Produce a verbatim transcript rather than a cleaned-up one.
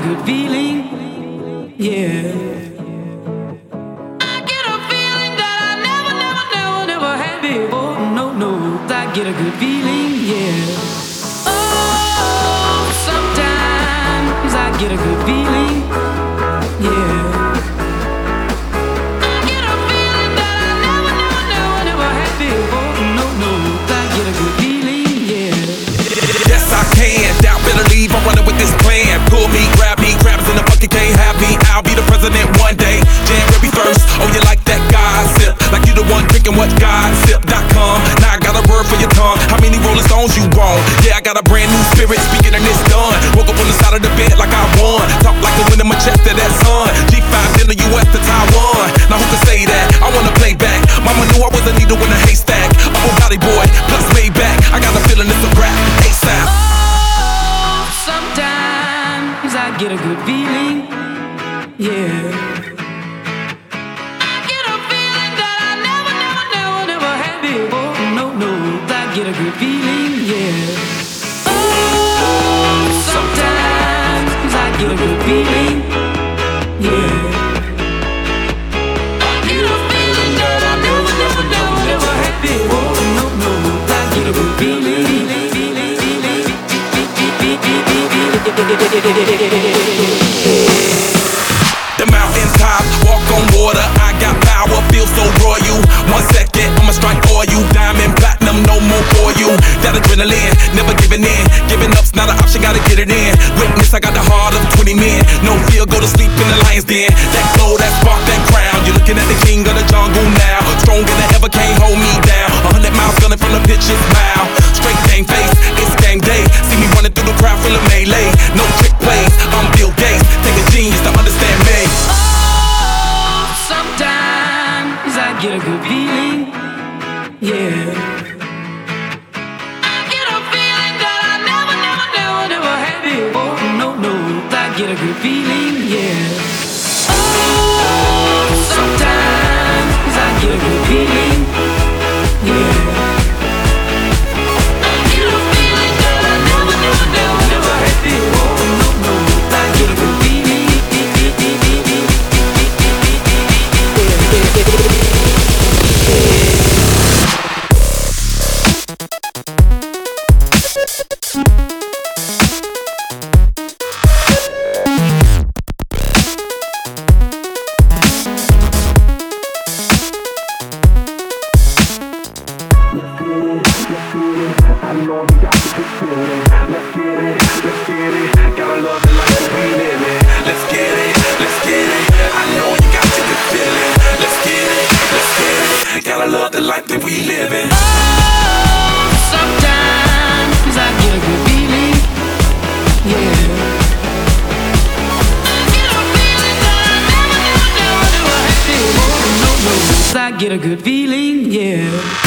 good feeling, yeah. I get a feeling that I never, never, never, never had before. No, no, I get a good feeling, yeah. Oh, sometimes I get a good feeling, yeah. I get a feeling that I never, never, never, never had before. No, no, I get a good feeling, yeah. Yes, I can. Doubt, better leave. I'm running with this plan. Pull me, grab me, crabs in the bucket can't have me. I'll be the president one day. January first. Oh, you like that gossip? Like you the one drinking what gossip dot com. Now I got a word for your tongue. How many Rolling Stones you want? Yeah, I got a brand new spirit speaking and it's done. Woke up on the side of the bed like I won. Talk like the wind in my chest to that sun. G five in the U S to Taiwan. Now who can say that? I wanna play back. Mama knew I was a needle in a haystack. Upper body boy, plus way back. I got a feeling it's a rap. ASAP. Oh, sometimes I get a good feeling, yeah. I get a feeling that I never, never, never, never had before. No, no, I get a good feeling, yeah. Oh, sometimes I get a good feeling, yeah. I get a feeling that I never, never, never, never had before. No, no, I get a good feeling. The mountain top, walk on water. I got power, feel so royal. One second, I'ma strike for you. Diamond, platinum, no more for you. That adrenaline, never giving in. Giving up's not an option, gotta get it in. Witness, I got the heart of twenty men. No fear, go to sleep in the lion's den. That glow, that spark, that crown. You're looking at the king of the jungle now. Stronger than ever, can't hold me down. A hundred miles gunning from the pitcher's mouth. Straight game face, it's game day. See me running through the crowd, full of melee. No trick plays, I'm Bill Gates. Take a genius to understand me. Oh, sometimes I get a good feeling, yeah. I get a feeling that I never, never, never, never had before. No, no, I get a good feeling, yeah. Oh, sometimes I get a good feeling, yeah. I get a feeling that I never, never, never, never had before. No, no, I get a good feeling. I know you got the good feeling. Let's get it, let's get it. Gotta love the life we live in. Let's get it, let's get it. I know you got the good feeling. Let's get it, let's get it. Gotta love the life that we live in. Oh, sometimes I get a good feeling, yeah. I get a feeling that I never, never, never, never had before. No, no, I get a good feeling, yeah.